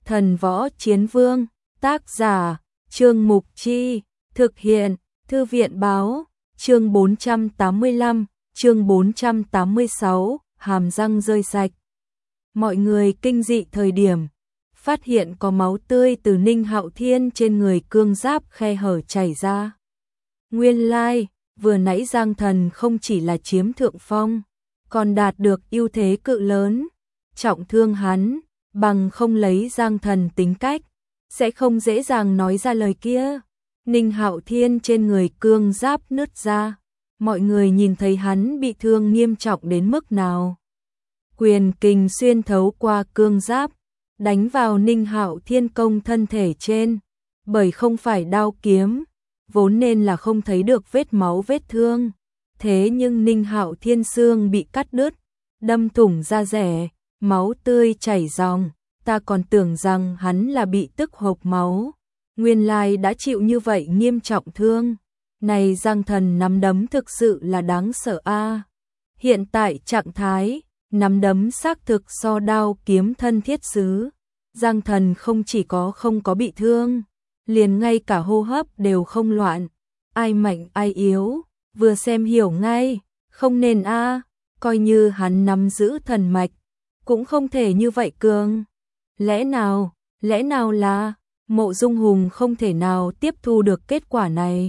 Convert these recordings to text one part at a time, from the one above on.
Thần Võ Chiến Vương, tác giả, Trương Mục Chi, thực hiện, Thư viện báo, chương 485, chương 486, hàm răng rơi sạch. Mọi người kinh dị thời điểm, phát hiện có máu tươi từ Ninh Hạo Thiên trên người cương giáp khe hở chảy ra. Nguyên lai, vừa nãy Giang Thần không chỉ là chiếm thượng phong, còn đạt được ưu thế cự lớn, trọng thương hắn, bằng không lấy Giang Thần tính cách, sẽ không dễ dàng nói ra lời kia. Ninh Hạo Thiên trên người cương giáp nứt ra, mọi người nhìn thấy hắn bị thương nghiêm trọng đến mức nào. Quyền kình xuyên thấu qua cương giáp, đánh vào Ninh Hạo Thiên công thân thể trên, bởi không phải đao kiếm, vốn nên là không thấy được vết máu vết thương. Thế nhưng Ninh Hạo Thiên xương bị cắt đứt, đâm thủng da rẻ, máu tươi chảy ròng, ta còn tưởng rằng hắn là bị tức hộc máu. Nguyên lai đã chịu như vậy nghiêm trọng thương. Này Giang Thần nắm đấm thực sự là đáng sợ a. Hiện tại trạng thái, nắm đấm xác thực so đao kiếm thân thiết xứ. Giang Thần không chỉ không có bị thương, liền ngay cả hô hấp đều không loạn. Ai mạnh ai yếu, vừa xem hiểu ngay, không nên a, coi như hắn nắm giữ thần mạch, cũng không thể như vậy cường. Lẽ nào là Mộ Dung Hùng không thể nào tiếp thu được kết quả này.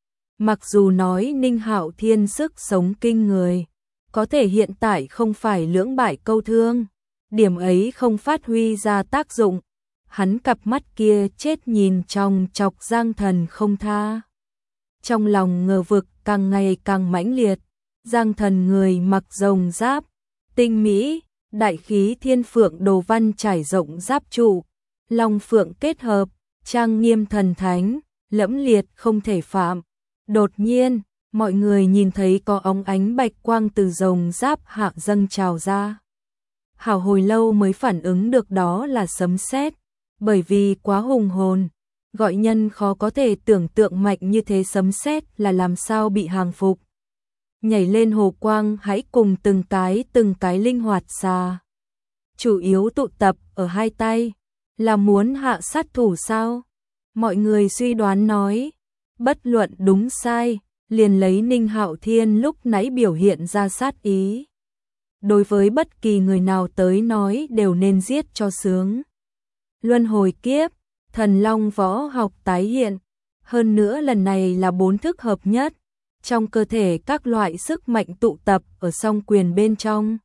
Mặc dù nói Ninh Hạo Thiên sức sống kinh người, có thể hiện tại không phải lưỡng bại câu thương, điểm ấy không phát huy ra tác dụng. Hắn cặp mắt kia chết nhìn trong chọc Giang Thần không tha. Trong lòng ngờ vực càng ngày càng mãnh liệt, Giang Thần người mặc rồng giáp, tinh mỹ, đại khí thiên phượng đồ văn trải rộng giáp trụ, long phượng kết hợp, trang nghiêm thần thánh, lẫm liệt không thể phạm. Đột nhiên, mọi người nhìn thấy có óng ánh bạch quang từ rồng giáp hạ dâng trào ra. Hảo hồi lâu mới phản ứng được đó là sấm sét, bởi vì quá hùng hồn, gọi nhân khó có thể tưởng tượng mạnh như thế sấm sét là làm sao bị hàng phục. Nhảy lên hồ quang hãy cùng từng cái linh hoạt xà. Chủ yếu tụ tập ở hai tay, là muốn hạ sát thủ sao? Mọi người suy đoán nói, bất luận đúng sai, liền lấy Ninh Hạo Thiên lúc nãy biểu hiện ra sát ý. Đối với bất kỳ người nào tới nói đều nên giết cho sướng. Luân hồi kiếp, thần long võ học tái hiện, hơn nữa lần này là 4 thức hợp nhất, trong cơ thể các loại sức mạnh tụ tập ở song quyền bên trong.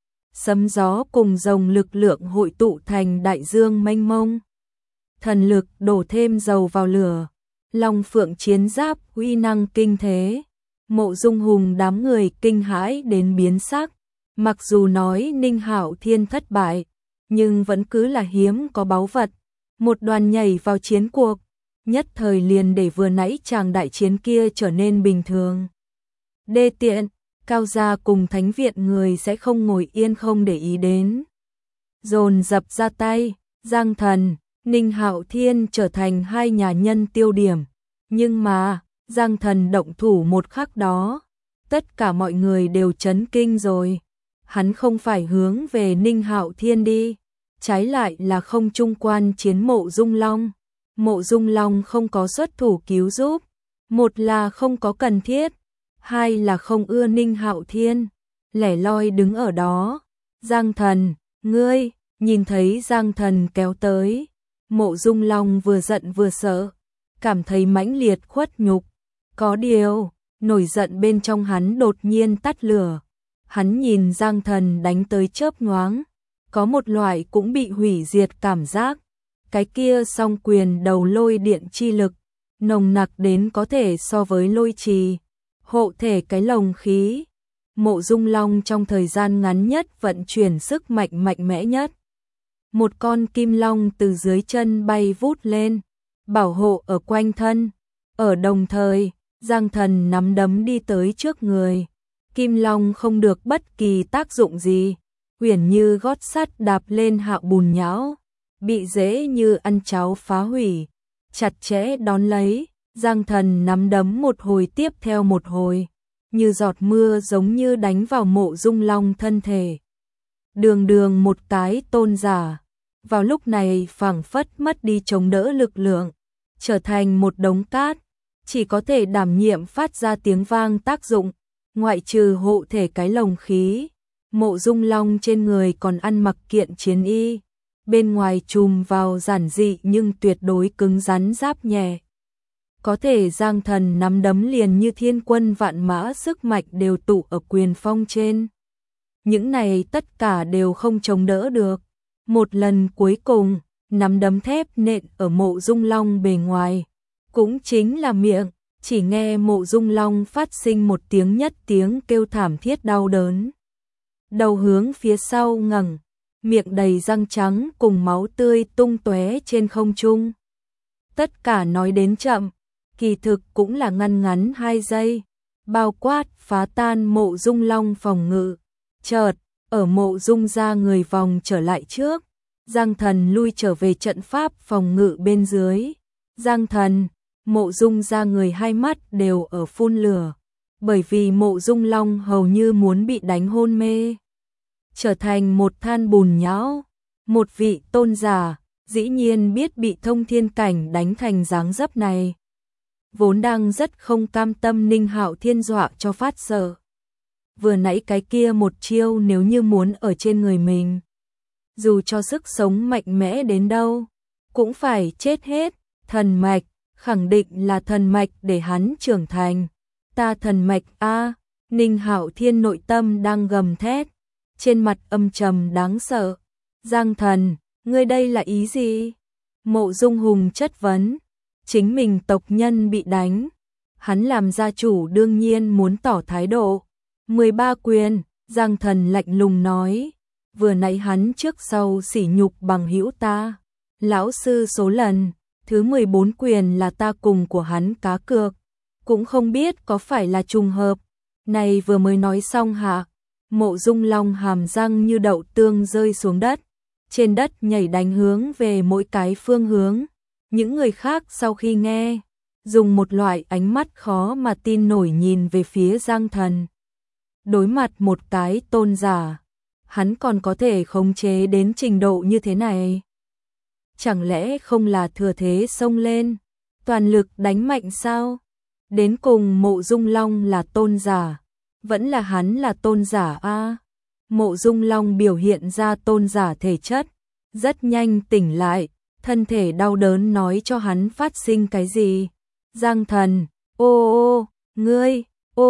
Sấm gió cùng rồng lực lượng hội tụ thành đại dương mênh mông. Thần lực đổ thêm dầu vào lửa, long phượng chiến giáp uy năng kinh thế. Mộ Dung Hùng đám người kinh hãi đến biến sắc. Mặc dù nói Ninh Hạo Thiên thất bại, nhưng vẫn cứ là hiếm có báu vật. Một đoàn nhảy vào chiến cuộc, nhất thời liền để vừa nãy chàng đại chiến kia trở nên bình thường. Đê tiện, Cao gia cùng Thánh viện người sẽ không ngồi yên không để ý đến. Dồn dập ra tay, Giang Thần, Ninh Hạo Thiên trở thành hai nhà nhân tiêu điểm. Nhưng mà, Giang Thần động thủ một khắc đó, tất cả mọi người đều chấn kinh rồi. Hắn không phải hướng về Ninh Hạo Thiên đi, trái lại là không trung quan chiến Mộ Dung Long. Mộ Dung Long không có xuất thủ cứu giúp, một là không có cần thiết, hai là không ưa Ninh Hạo Thiên, lẻ loi đứng ở đó. Giang Thần, ngươi, nhìn thấy Giang Thần kéo tới, Mộ Dung Long vừa giận vừa sợ, cảm thấy mãnh liệt khuất nhục. Có điều, nổi giận bên trong hắn đột nhiên tắt lửa. Hắn nhìn Giang Thần đánh tới chớp nhoáng, có một loại cũng bị hủy diệt cảm giác. Cái kia song quyền đầu lôi điện chi lực, nồng nặc đến có thể so với lôi trì, hộ thể cái lồng khí. Mộ Dung Long trong thời gian ngắn nhất vận chuyển sức mạnh mạnh mẽ nhất. Một con kim long từ dưới chân bay vút lên, bảo hộ ở quanh thân. Ở đồng thời, Giang Thần nắm đấm đi tới trước người. Kim long không được bất kỳ tác dụng gì, uyển như gót sắt đạp lên hạo bùn nhão, bị dễ như ăn cháo phá hủy. Chặt chẽ đón lấy, Giang Thần nắm đấm một hồi tiếp theo một hồi, như giọt mưa giống như đánh vào Mộ Dung Long thân thể. Đường đường một cái tôn giả, vào lúc này phảng phất mất đi chống đỡ lực lượng, trở thành một đống cát, chỉ có thể đảm nhiệm phát ra tiếng vang tác dụng, ngoại trừ hộ thể cái lồng khí. Mộ Dung Long trên người còn ăn mặc kiện chiến y, bên ngoài trùm vào giản dị nhưng tuyệt đối cứng rắn giáp nhẹ. Có thể Giang Thần nắm đấm liền như thiên quân vạn mã, sức mạnh đều tụ ở quyền phong trên. Những này tất cả đều không chống đỡ được. Một lần cuối cùng, nắm đấm thép nện ở Mộ Dung Long bề ngoài, cũng chính là miệng, chỉ nghe Mộ Dung Long phát sinh một tiếng nhất tiếng kêu thảm thiết đau đớn. Đầu hướng phía sau ngẩng, miệng đầy răng trắng cùng máu tươi tung tóe trên không trung. Tất cả nói đến chậm, kỳ thực cũng là ngăn ngắn 2 giây, bao quát phá tan Mộ Dung Long phòng ngự. Chợt, ở Mộ Dung ra người vòng trở lại trước, Giang Thần lui trở về trận pháp phòng ngự bên dưới. Giang Thần, Mộ Dung ra người hai mắt đều ở phun lửa, bởi vì Mộ Dung Long hầu như muốn bị đánh hôn mê, trở thành một than bùn nhão. Một vị tôn giả, dĩ nhiên biết bị thông thiên cảnh đánh thành dáng dấp này. Vốn đang rất không cam tâm Ninh Hạo Thiên dọa cho phát sợ. Vừa nãy cái kia một chiêu nếu như muốn ở trên người mình, dù cho sức sống mạnh mẽ đến đâu, cũng phải chết hết. Thần mạch, khẳng định là thần mạch để hắn trưởng thành. Ta thần mạch a, Ninh Hạo Thiên nội tâm đang gầm thét, trên mặt âm trầm đáng sợ. Giang Thần, ngươi đây là ý gì? Mộ Dung Hùng chất vấn, chính mình tộc nhân bị đánh, hắn làm gia chủ đương nhiên muốn tỏ thái độ. 13 quyền, Giang Thần lạnh lùng nói, vừa nãy hắn trước sau sỉ nhục bằng hữu ta, lão sư số lần, thứ 14 quyền là ta cùng của hắn cá cược, cũng không biết có phải là trùng hợp. Này vừa mới nói xong hả? Mộ Dung Long hàm răng như đậu tương rơi xuống đất, trên đất nhảy đánh hướng về mỗi cái phương hướng. Những người khác sau khi nghe, dùng một loại ánh mắt khó mà tin nổi nhìn về phía Giang Thần. Đối mặt một cái tôn giả, hắn còn có thể khống chế đến trình độ như thế này. Chẳng lẽ không là thừa thế xông lên, toàn lực đánh mạnh sao? Đến cùng Mộ Dung Long là tôn giả, vẫn là hắn là tôn giả a? Mộ Dung Long biểu hiện ra tôn giả thể chất, rất nhanh tỉnh lại, thân thể đau đớn nói cho hắn phát sinh cái gì. Giang Thần, ô, ngươi,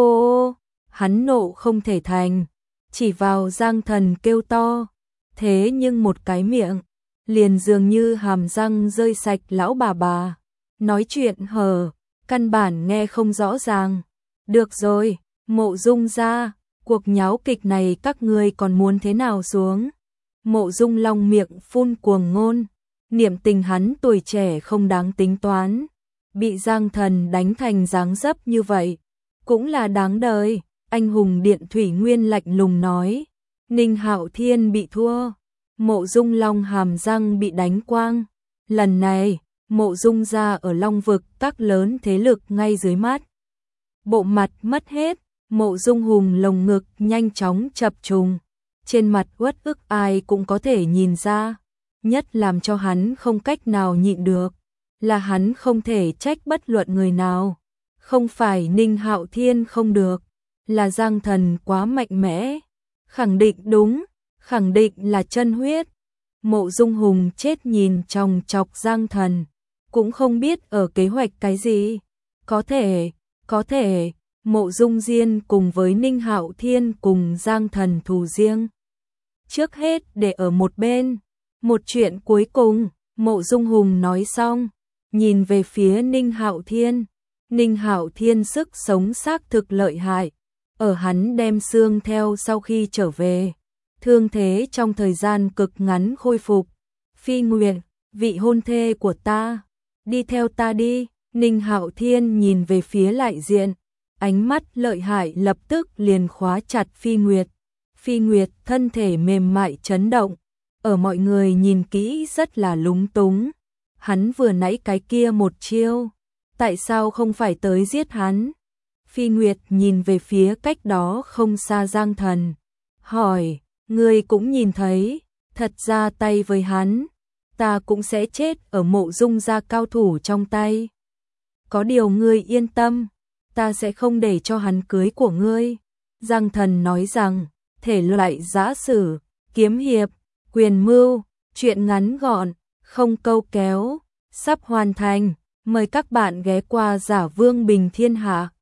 ô, hắn nộ không thể thành, chỉ vào Giang Thần kêu to, thế nhưng một cái miệng, liền dường như hàm răng rơi sạch lão bà, nói chuyện hờ, căn bản nghe không rõ ràng. Được rồi, Mộ Dung ra, cuộc nháo kịch này các ngươi còn muốn thế nào xuống? Mộ Dung Long miệng phun cuồng ngôn, niệm tình hắn tuổi trẻ không đáng tính toán, bị Giang Thần đánh thành dáng dấp như vậy, cũng là đáng đời. Anh hùng điện Thủy Nguyên lạnh lùng nói, Ninh Hạo Thiên bị thua, Mộ Dung Long hàm răng bị đánh quang. Lần này, Mộ Dung ra ở Long vực các lớn thế lực ngay dưới mắt. Bộ mặt mất hết, Mộ Dung Hùng lồng ngực nhanh chóng chập trùng, trên mặt uất ức ai cũng có thể nhìn ra. Nhất làm cho hắn không cách nào nhịn được, là hắn không thể trách bất luận người nào. Không phải Ninh Hạo Thiên không được, là Giang Thần quá mạnh mẽ. Khẳng định đúng, khẳng định là chân huyết. Mộ Dung Hùng chết nhìn chòng chọc Giang Thần, cũng không biết ở kế hoạch cái gì. Có thể, Mộ Dung Diên cùng với Ninh Hạo Thiên cùng Giang Thần thù riêng. Trước hết để ở một bên, một chuyện cuối cùng, Mộ Dung Hùng nói xong, nhìn về phía Ninh Hạo Thiên. Ninh Hạo Thiên sức sống xác thực lợi hại, ở hắn đem xương theo sau khi trở về, thương thế trong thời gian cực ngắn khôi phục. Phi Nguyệt, vị hôn thê của ta, đi theo ta đi. Ninh Hạo Thiên nhìn về phía Lại Diện, ánh mắt lợi hại lập tức liền khóa chặt Phi Nguyệt. Phi Nguyệt thân thể mềm mại chấn động, ở mọi người nhìn kỹ rất là lúng túng. Hắn vừa nãy cái kia một chiêu, tại sao không phải tới giết hắn? Phi Nguyệt nhìn về phía cách đó không xa Giang Thần, hỏi, ngươi cũng nhìn thấy, thật ra tay với hắn, ta cũng sẽ chết ở Mộ Dung gia cao thủ trong tay. Có điều ngươi yên tâm, ta sẽ không để cho hắn cưới của ngươi. Giang Thần nói rằng, thể loại giã sử, kiếm hiệp, quyền mưu, truyện ngắn gọn, không câu kéo, sắp hoàn thành. Mời các bạn ghé qua Giả Vương Bình Thiên Hạ.